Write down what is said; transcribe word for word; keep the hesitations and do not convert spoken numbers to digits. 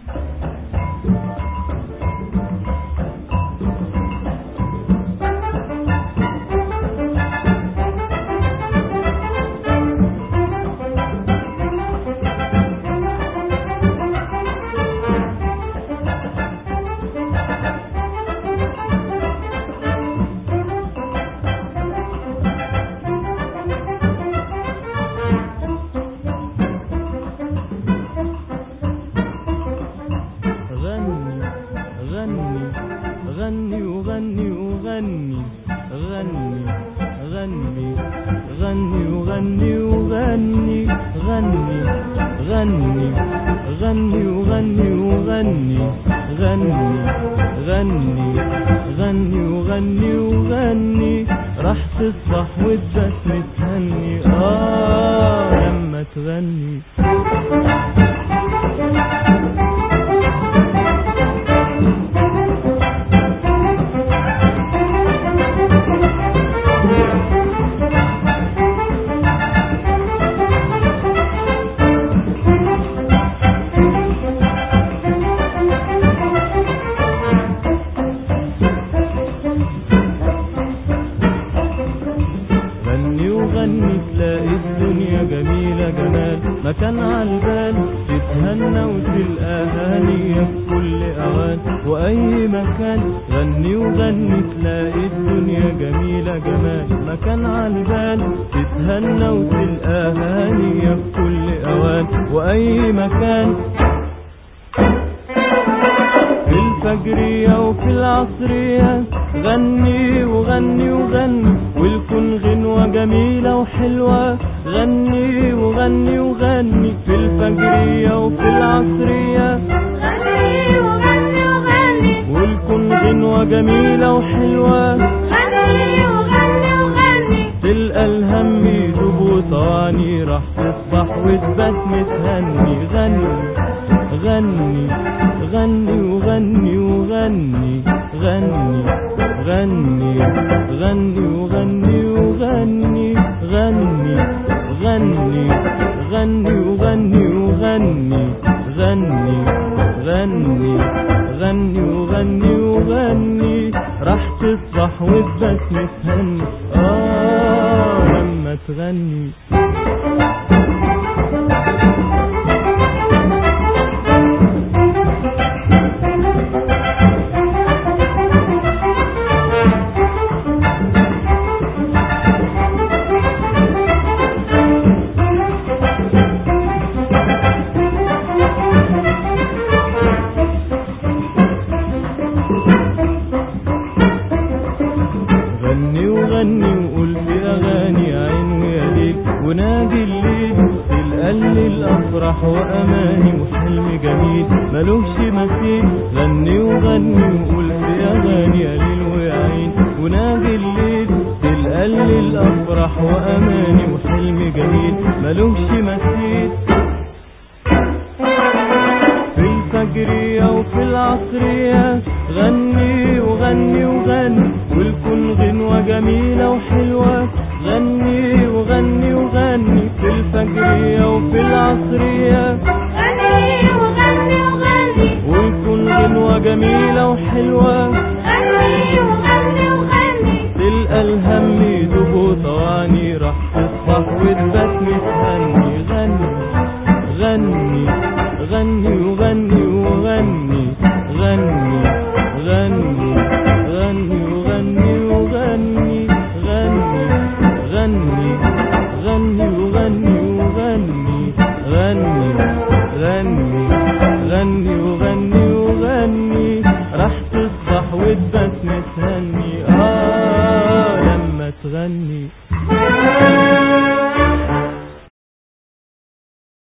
غني وغني وغني غني غني غني وغني وغني غني غني غني وغني وغني غني غني غني وغني وغني راح تصبح وتبات متهني اه لما تغني. غني تلاقي الدنيا جميلة جمال مكان عالبال تتهنى وتلقى هانية في كل أوان وأي مكان. غني وغني تلاقي الدنيا جميلة جمال مكان عالبال تتهنى وتلقى هانية في كل أوان وأي مكان. في الفجرية وفي العصرية غني وغني وغني والكون غنوة جميلة وحلوة. غني وغني وغني في الفجرية وفي العصرية غني وغني وغني والكون غنوة جميلة وحلوة. غني وغني وغني تلقى الهم يدوب وطاني راح تصبح وتبات متهني. غني غني غني وغني وغني غني غني غني وغني وغني غني غني غني وغني وغني غني غني غني وغني وغني راح تصبح وتبات متهني اه لما تغني. غني وغني وقول في أغاني عين ويا ليل ونادي الليل القلب الأفراح وأماني وحلم جميل ملوش مثيل. غني وغني وقول في أغاني يا ليل ويا عين ونادي الليل القلب الأفراح وأماني وحلم جميل ملوش مثيل. في الفجرية وفي العصرية غني وغني وغني والكون غنوة جميلة وحلوة. غني وغني وغني في الفجرية وفي العصرية غني وغني وغني والكون غنوة جميلة وحلوة. غني وغني وغني تلقى الهم يدوب وطواني راح تصبح وتبات متهني. غني غني غني وغني وغني غني غني غني وغني وغني غني غني غني وغني وغني غني غني غني